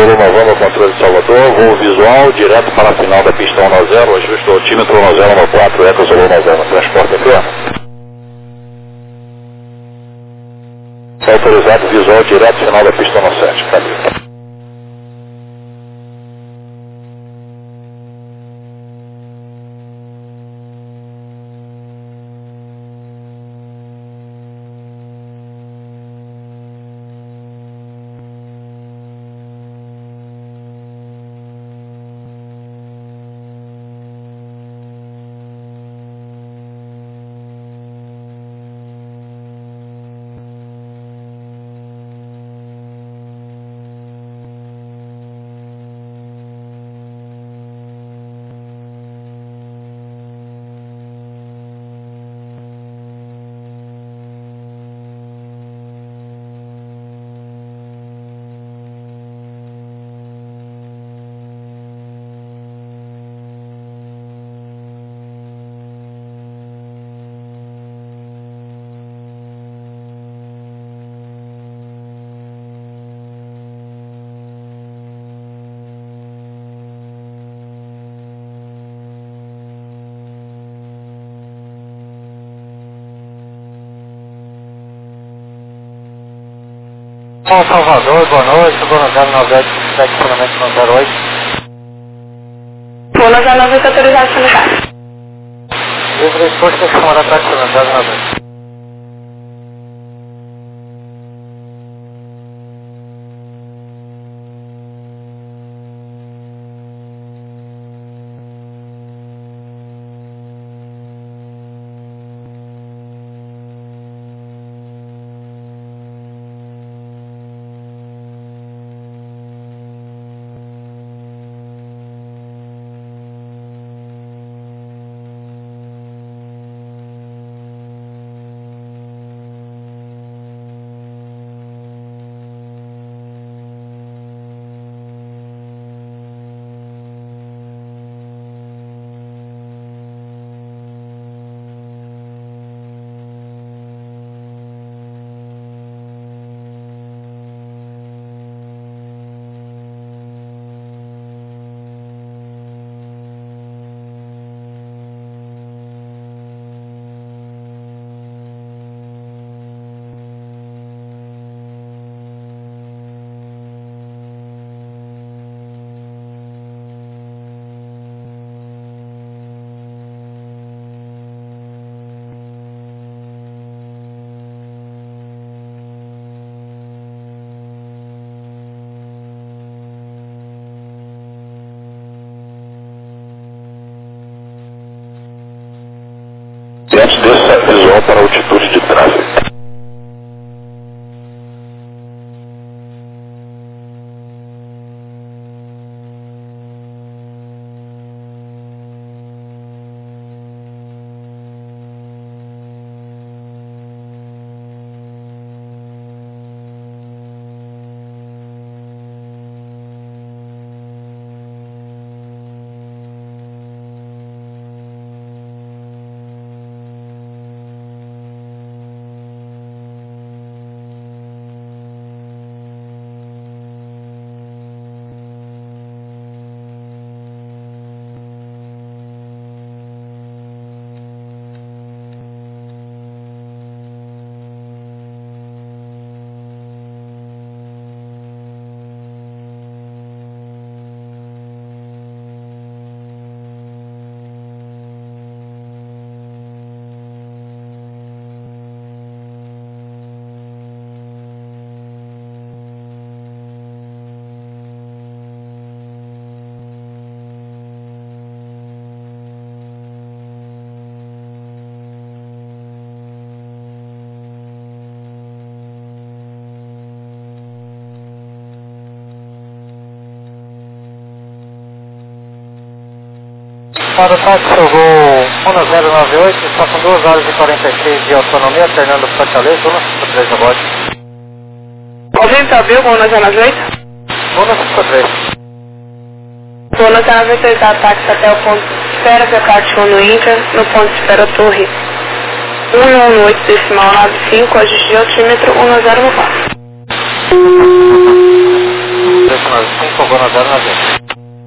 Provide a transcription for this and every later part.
Novembro, controle de Salvador, voo visual, direto para a final da pista 190, ajuste o altímetro 1014, Eco Zulu 90, transporte aqui. Autorizado visual direto, final da pista 17, cadê? Bom, Salvador, boa noite, Buenos Aires 98, estacionamento no 08. Buenos Aires 98, autorizado para ligar. Livre exposto, chamada táxi Buenos Aires 98. Antes desse visual para a altitude de tráfego. Para o táxi, eu vou 1098, está com 2 horas e 46 de autonomia, Fernando Fortaleza, 153 a bordo. Ouvindo, ouviu? Buenos Aires 98? 153. Buenos Aires 98, táxi até o ponto de espera, Pecatio no Inca, no ponto de espera Torre 118, decimal 95, ajuste de altímetro 1014. 895, Gona 098.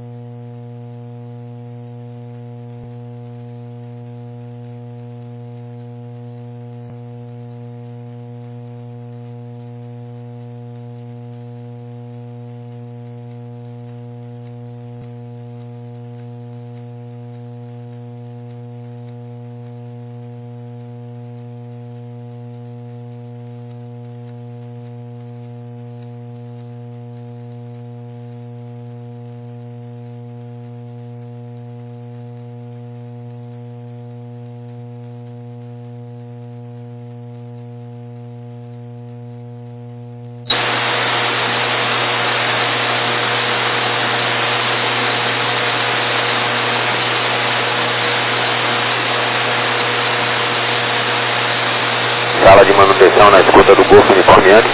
Sala de manutenção na escuta do Golfo uniformeando.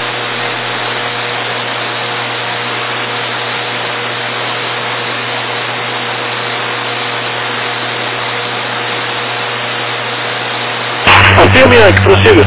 Afirme, Yankee, prossiga.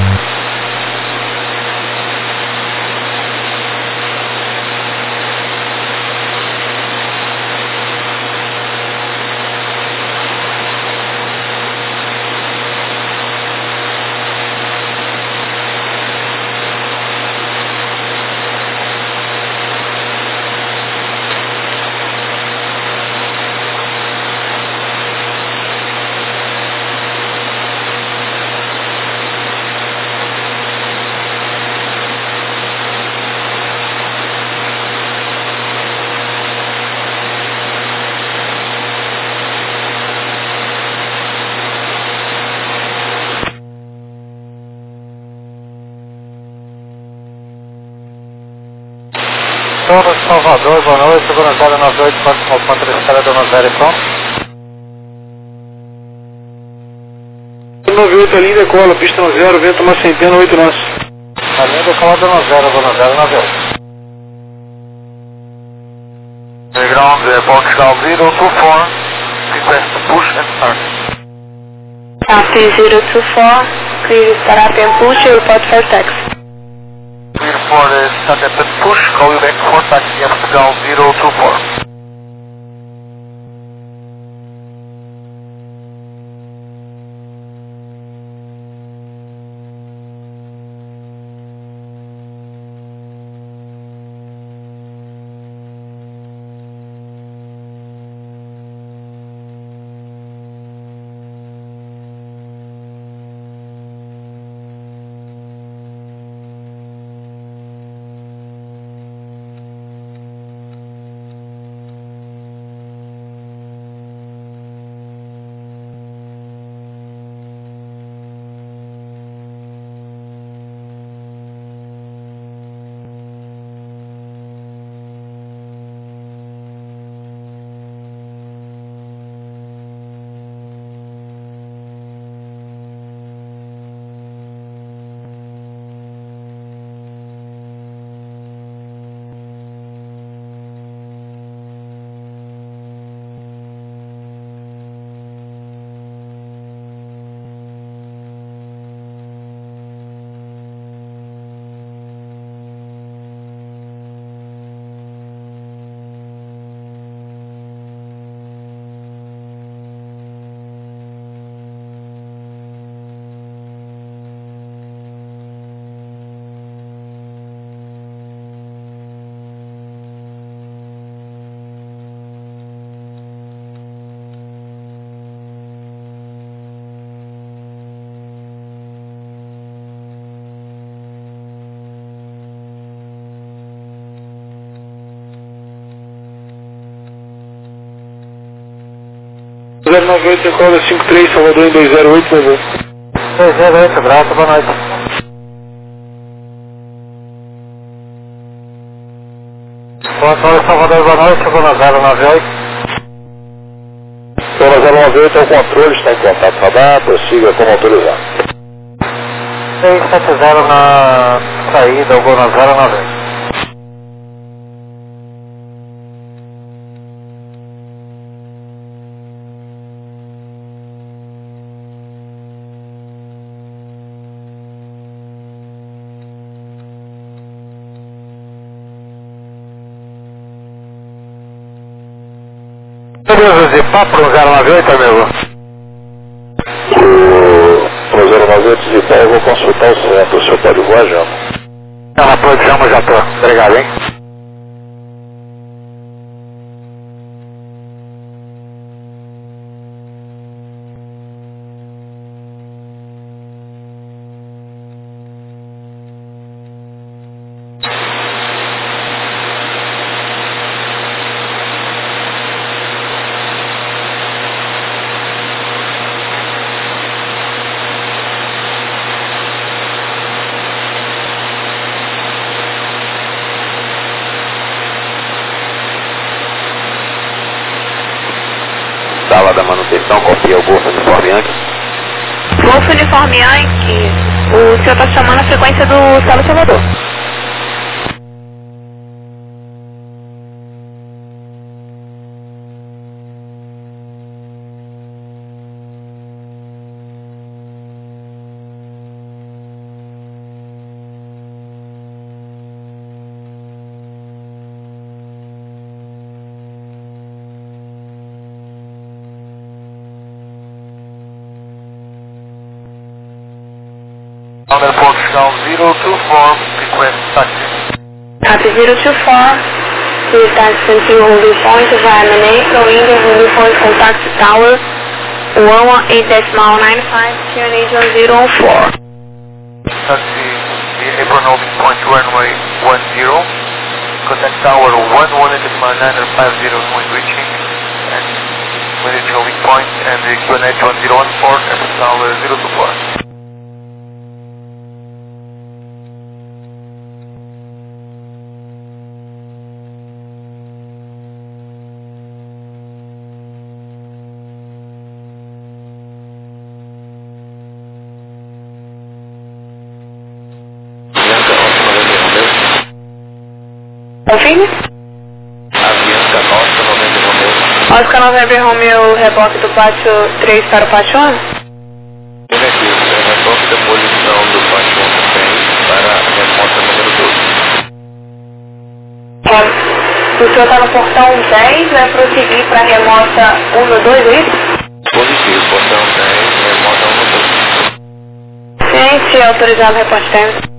Torre de Salvador, boa noite, Gona 098, próximo ao ponto de escala Dona Zero e pronto. 98 a linha decola, pista 0, vento uma centena, 8 nós. A linha decola Dona Zero, Gona 098. Ground, Portugal 024, request push and start. Taxi 024, clear start and push, report for taxi. Clear for the start and push, call you back for taxi, Portugal 024. Zero 98 decola, 53, Salvador em 208, por favor. 208, grato, boa noite. Boa noite, Salvador, boa noite, Gona 098. Zona 098 é o controle, está em contato radar, prossiga como autorizado. 670 na saída, Gona 098. Beleza, Zipá para o 098, amigo. O 098 Zipá, eu vou consultar o centro, o senhor pode voar já? Na posição, já tô. Obrigado, hein? Sala da manutenção, copia o Golf Uniforme Yankee. Golf Uniforme Yankee, o senhor está chamando a frequência do Sala Salvador. Under Portugal 024, request taxi. Copy 024, please taxi to Ruby Point via Manate, going to Ruby Point contact tower 118.95, QNH 1014. Taxi, the April Ruby Point runway 10, contact tower 118.950 when reaching, and we reach Ruby Point and the QNH 1014, April Tower 024. Confirme? Avianca Oscar November Romeo. Oscar November Romeo, reboque do pátio 3 para o pátio 11? Negativo, reboque da posição do pátio 11 para a resposta número 12. O senhor está no portão 10, vai prosseguir para a remota 1 no 2, é isso? Positivo, portão 10, remota 1 no 2. Ciente, autorizado reporte térmico.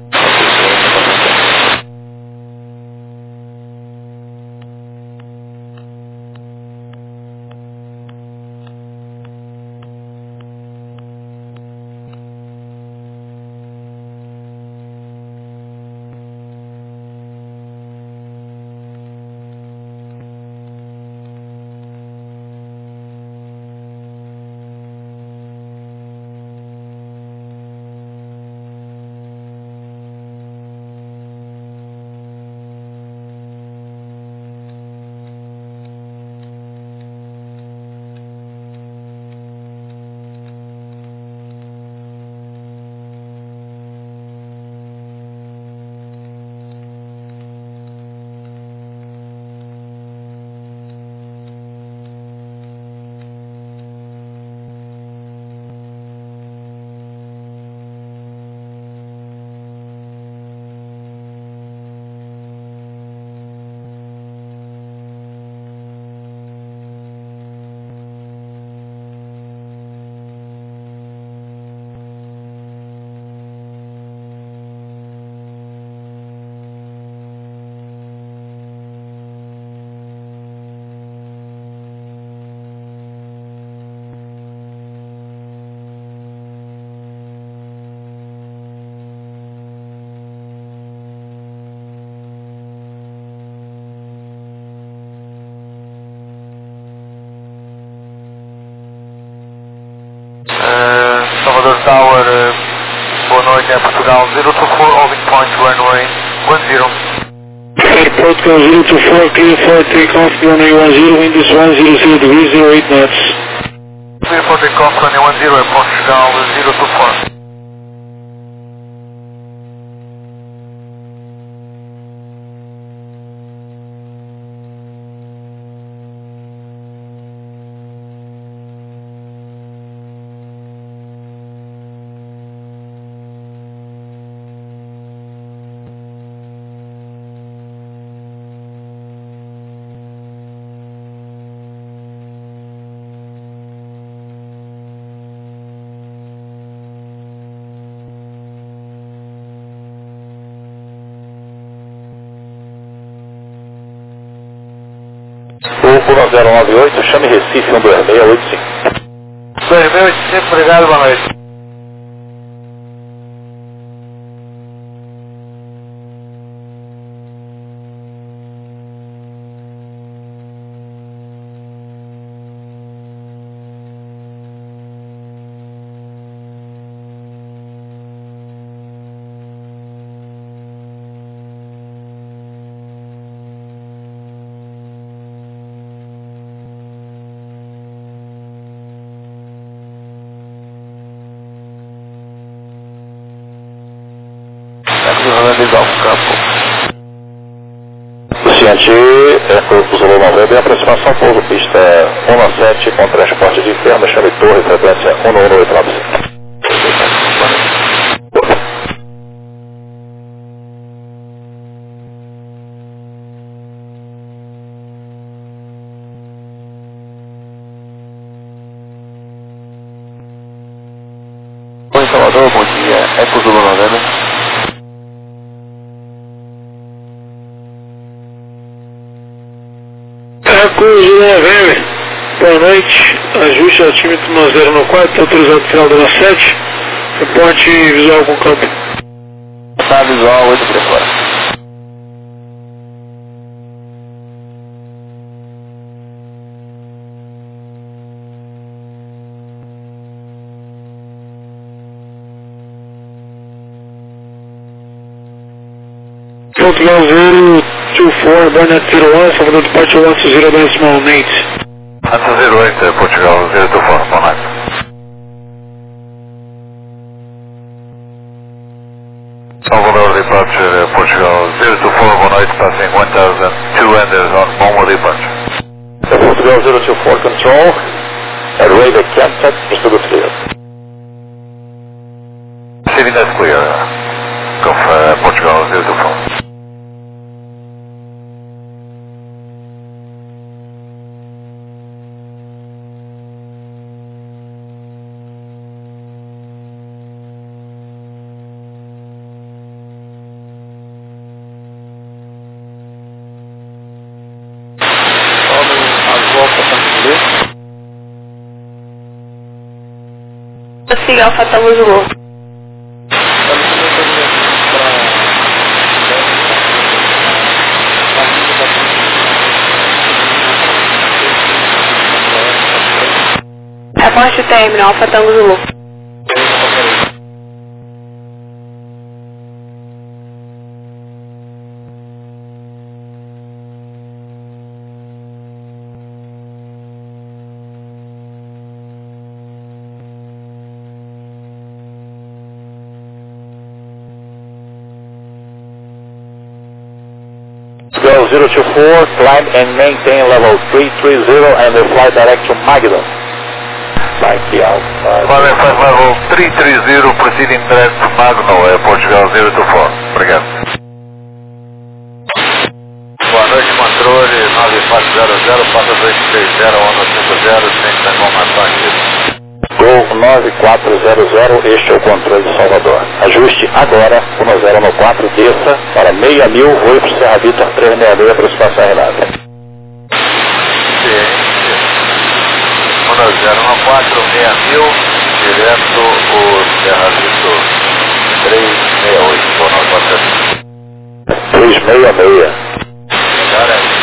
Salvador Tower, boa noite, é Portugal 024, Orbit Point runway 10. Portugal 024, clear for takeoff, runway 10, wind is 100 degrees, 08 knots. Clear for takeoff, runway 10, Portugal 024. O 1098, chame Recife 12685. 2685, obrigado, boa noite. Luciante, o Zulu 90 é aproximação pouso, pista 17 com transporte de inferno, chame Torre, frequência 11895. Oi, Salvador, bom dia. É pro Zulu 90. Zulu 90, boa noite, ajuste altímetro 1094, autorizado final da 7, reporte visual com campo. Tá visual, 8 por fora. Portugal 024, Barnet 01, Salvador Departure 120.8. Answer 08, Portugal 024, boa noite. Salvador Departure, Portugal 024, boa noite, passing 1002 enders on Bomba Departure. Portugal 024 Control, at radar contact, proceed clear. City that's clear, Golf Portugal 024. Siga Alfa Tango Zulu. Reporte terminal Alfa Tango Zulu. Go 024, climb and maintain level 330 and fly direct to Magdon. Like Alpha. Climb and level 330, proceeding direct to Magno, Portugal 024. Obrigado. Boa noite, controle 9400, passa 230, onda 50, sem Tango Massacre. Gol 9400, este é o controle de Salvador. Ajuste agora, 1094, desça para 6.000, voe para o Serra Vitor 366, aproximação Renata. Sim. 1094, 6.000, direto o Serra Vitor 368, boa noite, 366. Cara,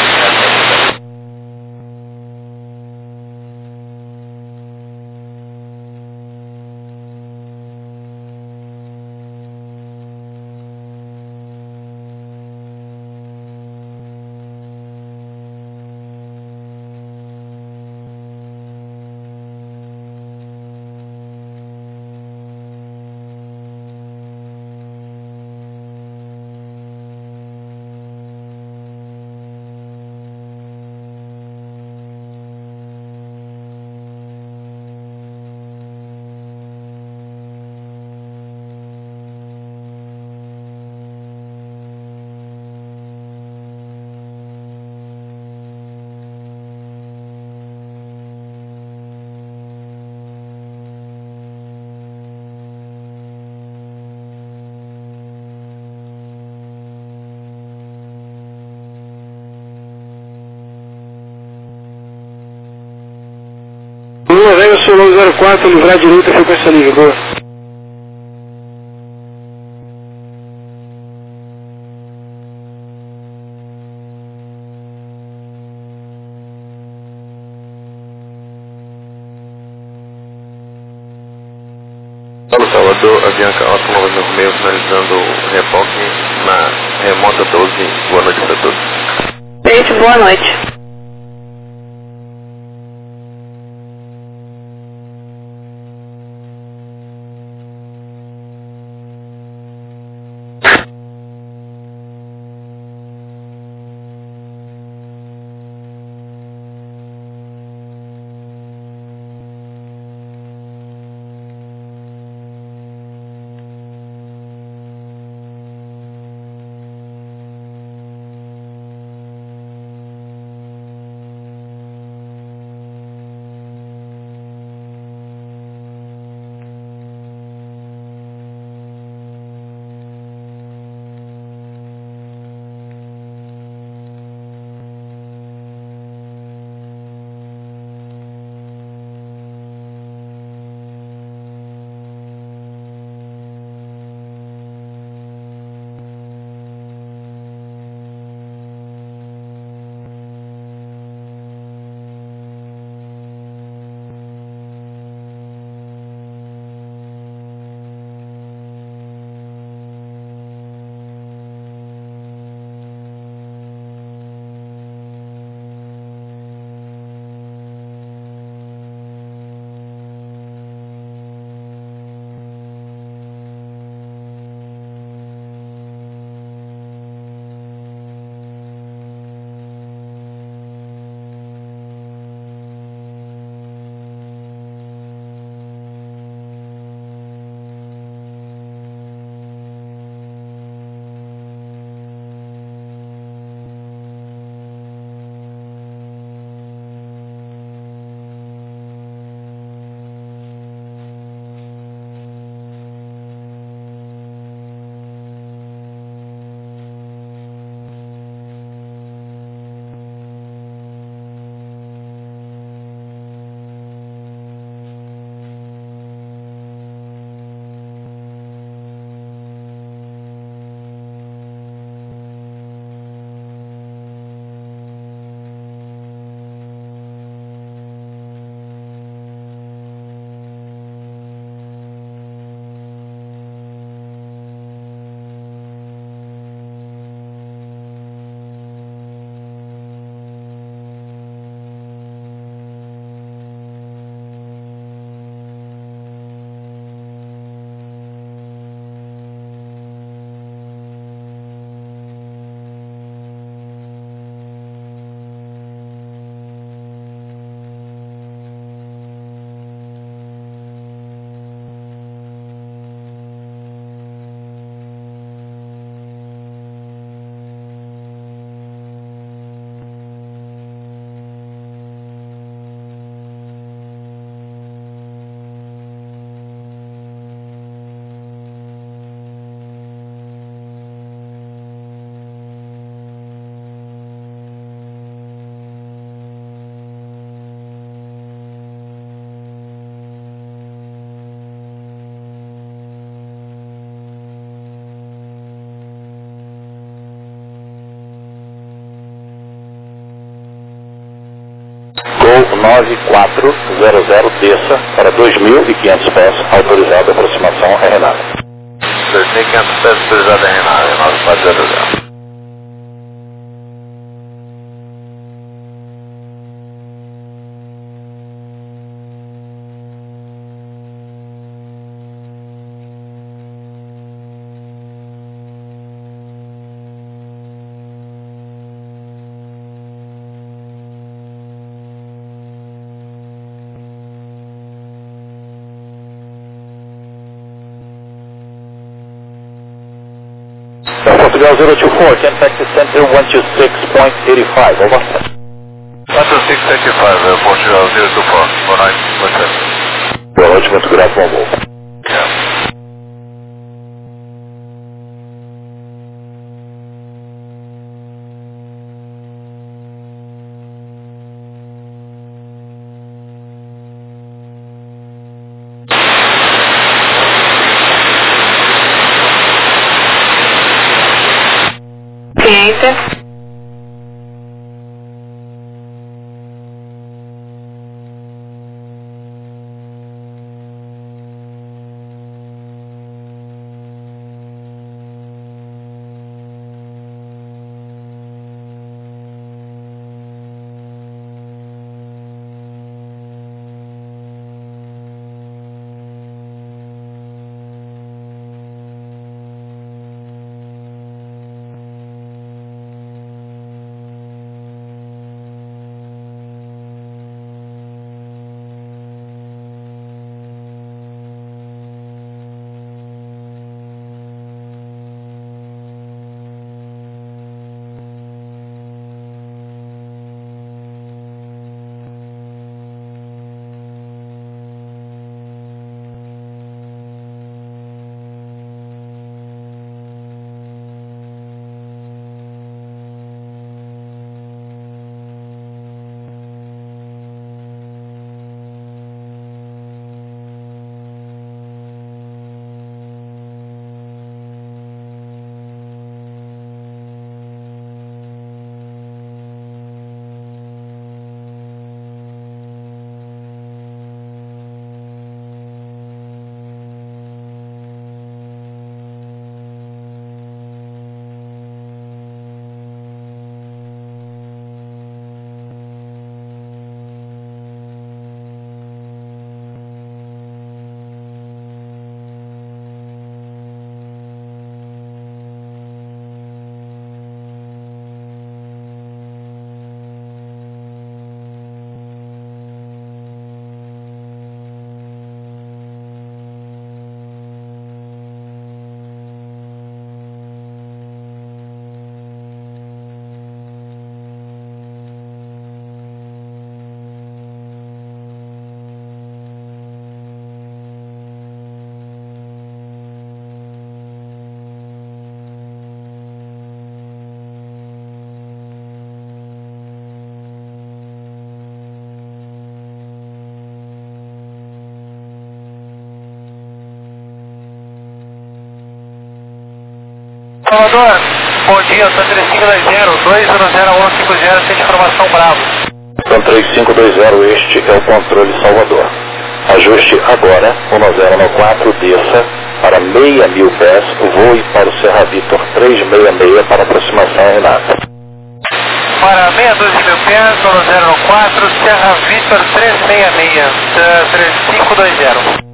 Solo 04, livrar direita, frequência livre, boa. Salvador, Avianca Alfa 996, finalizando o reboque na remota 12. Boa noite para todos. Gente, boa noite. Gol 9400, desça para 2.500 pés, autorizado a aproximação é Renato. 2.500 pés, autorizado é Renato, 9400. Portugal 024, can taxi center 126.85, over. 126.85, Portugal 024, boa noite, você. Boa noite, muito grato, bom voo. você. Salvador, bom dia, sou 3520, 2101150, sem informação Bravo. São 3520, este é o controle Salvador. Ajuste agora, 1094, desça para 6.000 pés, voe para o Serra Vitor 366 para aproximação Renata. Para 612 mil pés, 1094, Serra Vitor 366, 3520.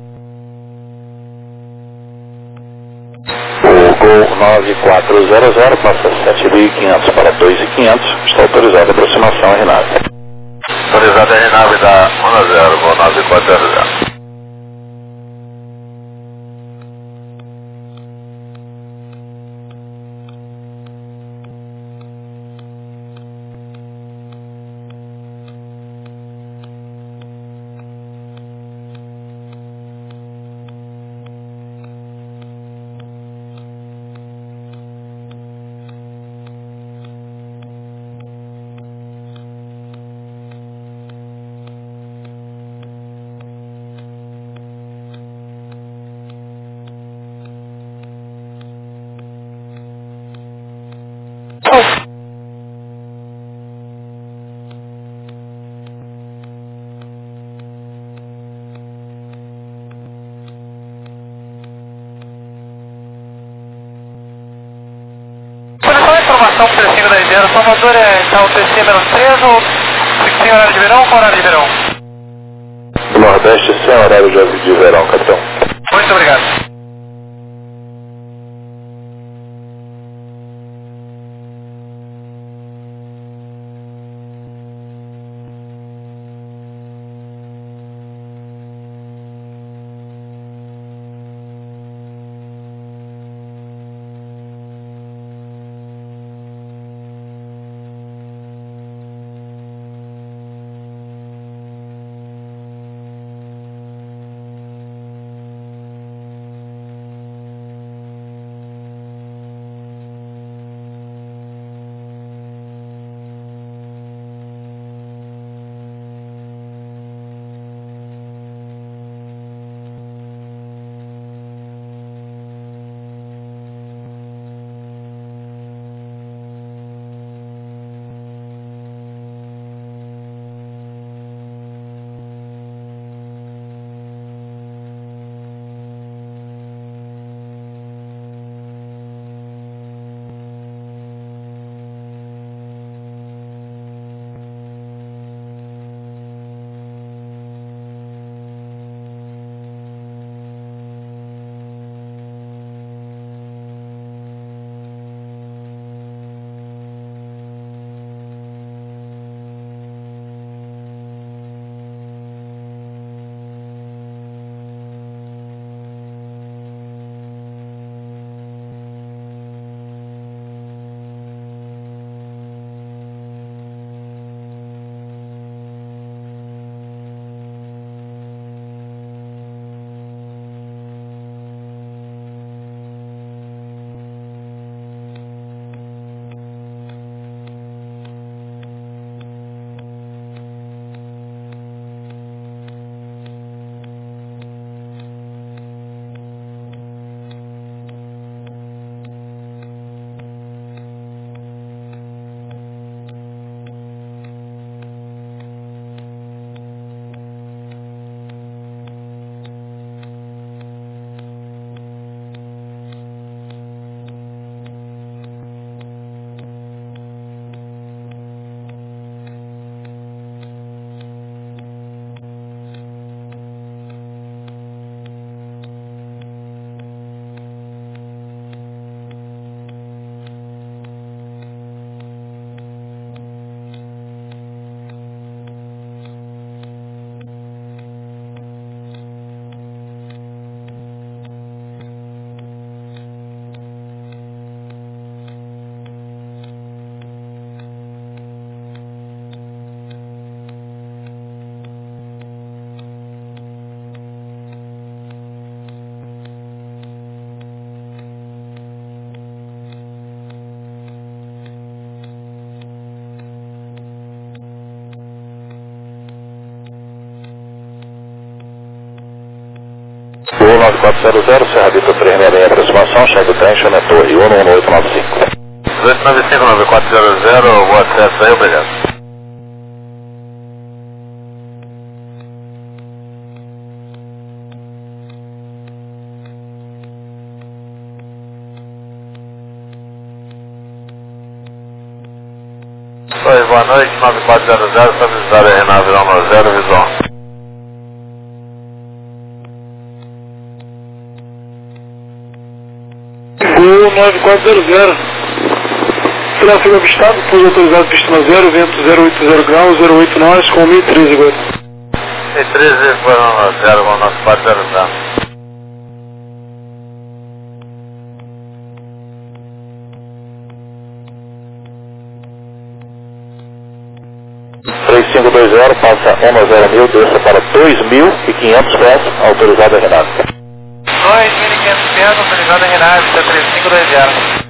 O Gol 9400 passa 7.500 para 2.500, está autorizada a aproximação Renata. Autorizada a renave da 10, Gol 9400. Informação 3520, Salvador está o TC-3 ou sem horário de verão ou com horário de verão? Nordeste sem horário de verão, capitão. Muito obrigado. 9400, Serra Vitor 366, aproximação, check attention, é torre 11895. 1895-9400, o acesso aí, obrigado. Oi, boa noite, 9400, estabilizado aí na Vila 10, visual. Gol 9400. Tráfego avistado, pouso autorizado, pista 0, vento 080 graus, 08 nós, com 1013 agora. 1013, foi no 0, com 9400. 3520, passa 19000, desça para 2500 pés, autorizado a Renato. 2500 pés, autorizado a Renato, 3520.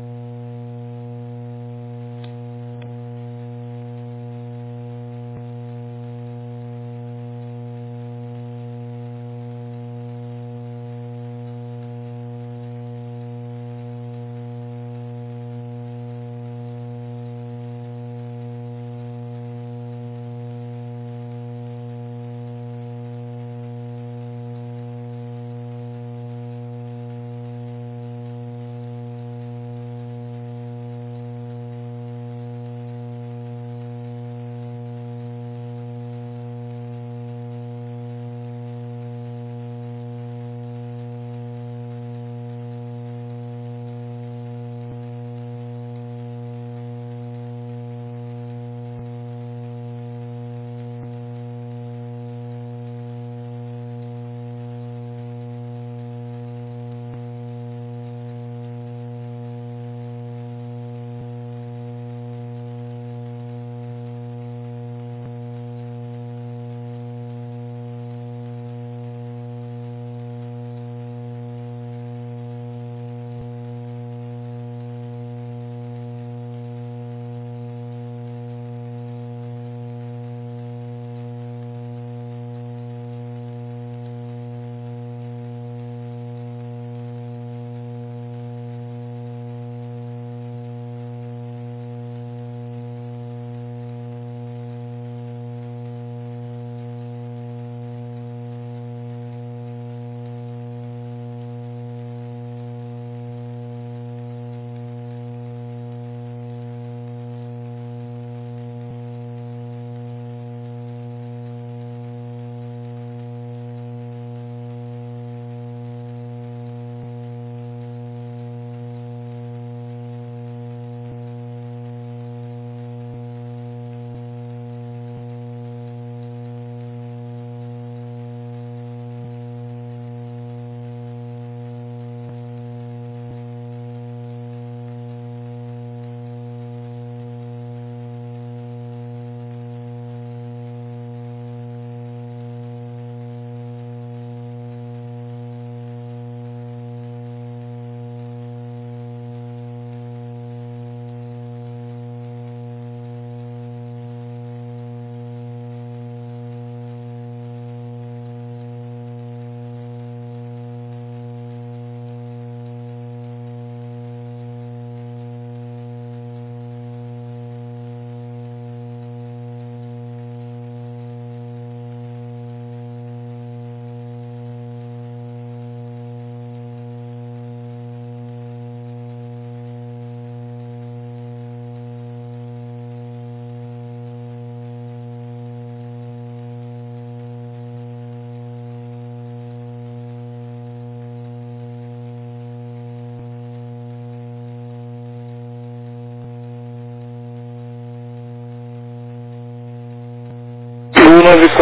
Sul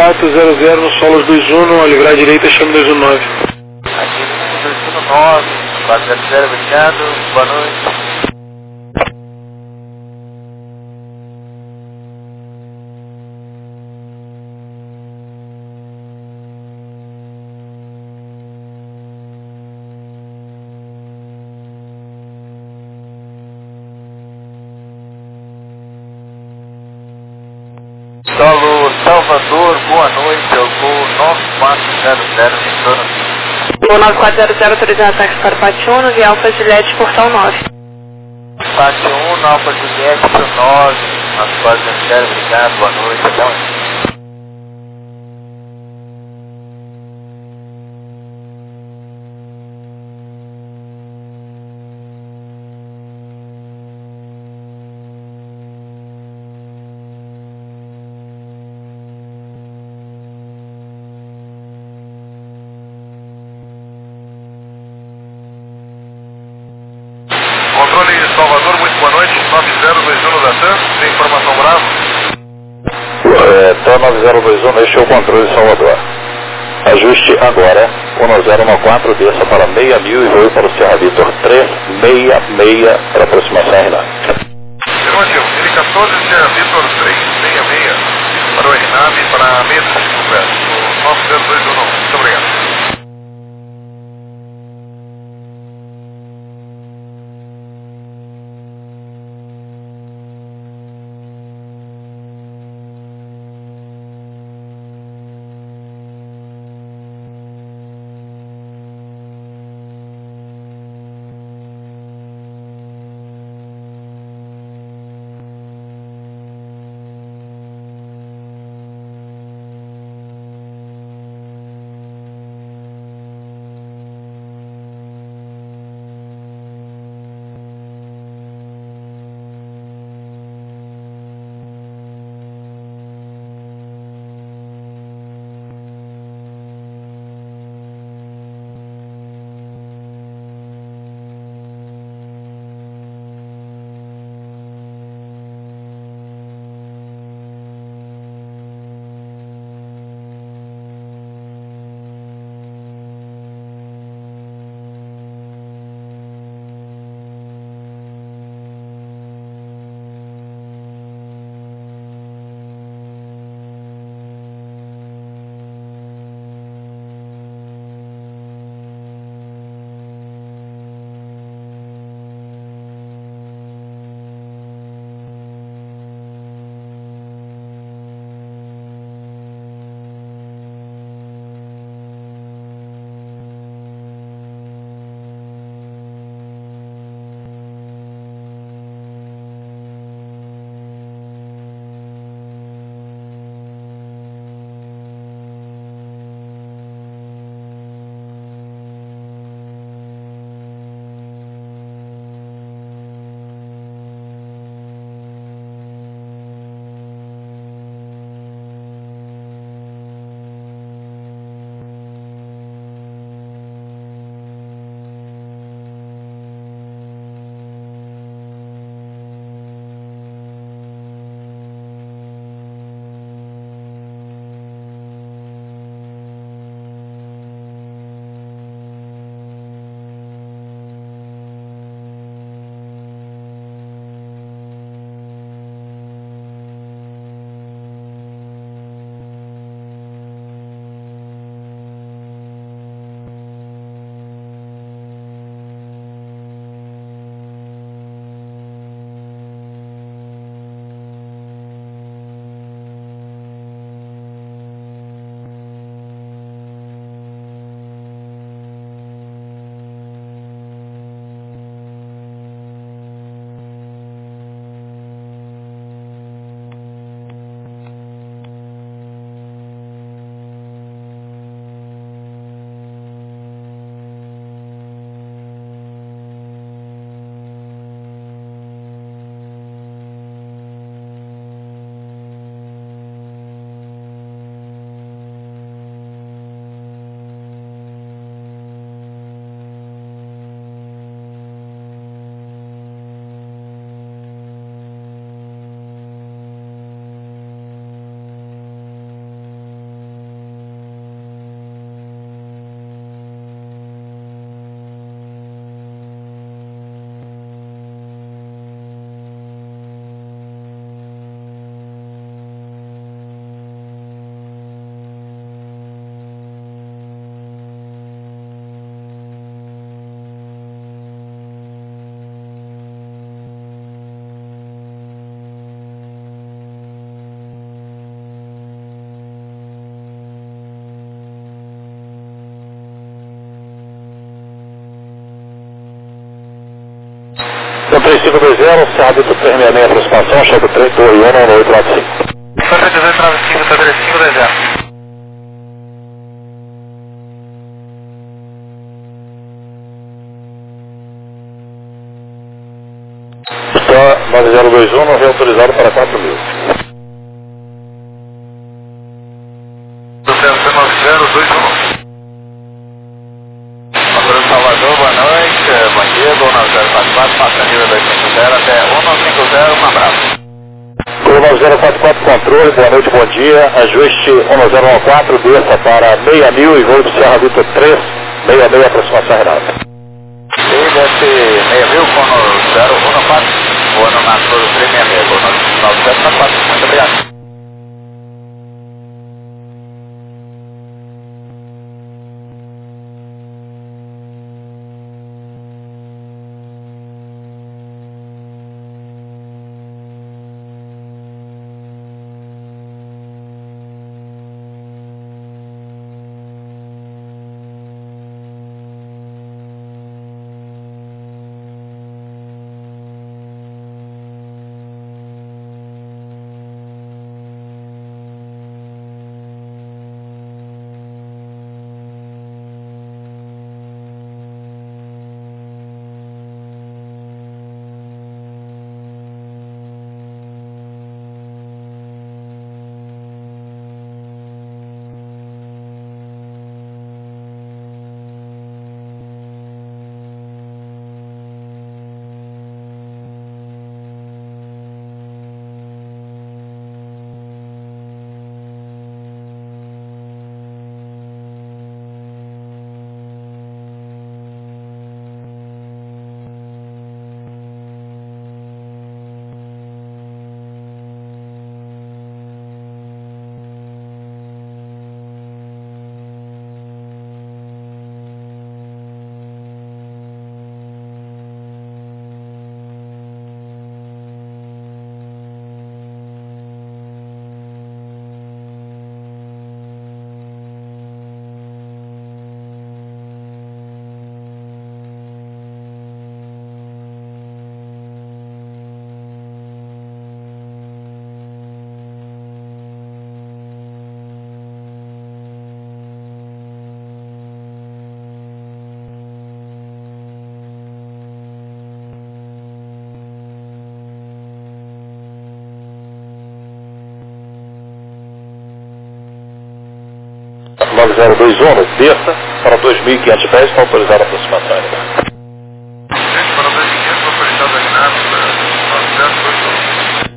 9400 no Solos 21, a livrar a direita, chama 219. Aqui 219, 400, obrigado, boa noite. Solo Salvador, boa noite, eu vou 9400, retorno. Voo 9400 autorizando ataque para Pátio 1, via Alfa Juliette, portal 9. Pátio 1, Alfa Juliette, pro 9, nas quadras do Zero, obrigado, boa noite, até amanhã. Controle Salvador, muito boa noite, 9021 da TAM, tem informação Bravo? TAM 9021, este é o controle de Salvador. Ajuste agora, 1094, desça para 6.000 e voe para o Serra Vitor 366 para aproximação RNAV. Afirmativo, N14, Serra Vitor 366 para o RNAV para a mesa de conversa, no 9021, muito obrigado. Então 3520, Cerradito 366, aproximação, chega 3, Torre 1, 1895. Santa 1895, 3520. Está 9021, não reautorizado para 4.000. Centro 9021. Motor Salvador, boa noite, bom dia, Gol 9044, passando nível 250 até 150, um abraço. Gol 9044, controle, boa noite, bom dia, ajuste 1014, desça para 6.000 e voo do Serra Vitor 366, aproximação Renato. DSC 6.000 com 014, voando na Toro 366, Gol 9044, muito obrigado. Tá 9021, desça para 2.500 pés, está autorizada a aproximação. Para 2500, autorizado a Renato, 9021.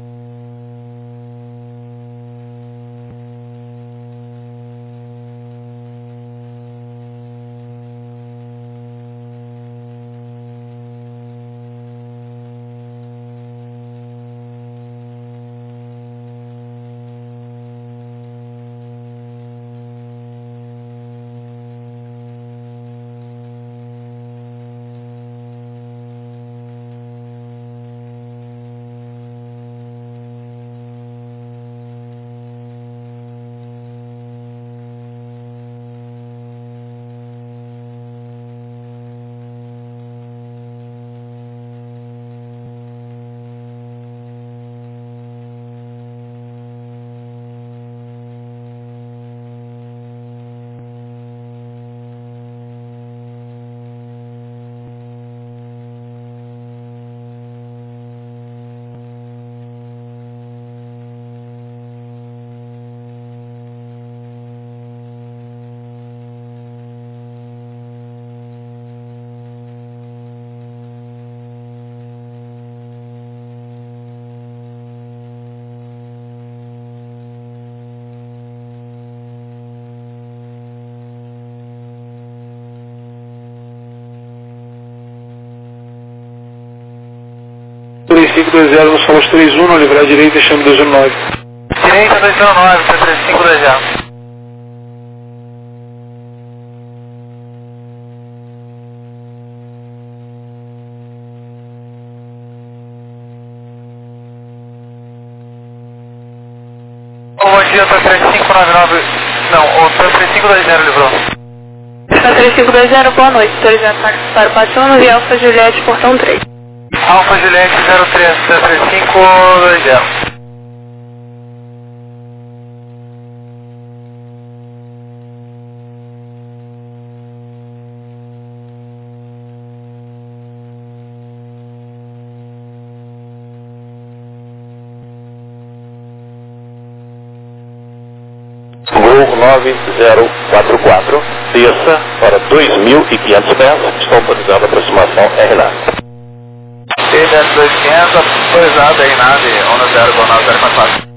no Solos 31, no livrar direita, chame 219. Direita 219, 3520. Bom dia, tá 3599, não, o 3520 livrou. Tá 3520, boa noite, autorizado táxi para o Patrono e Alfa Juliette, portão 3. Alfa Juliette 033520. Gol 9044, desça para 2.500 pés, está autorizada a aproximação RNAV. T-2500, autorizada a RNAV, 10 Gol 9044.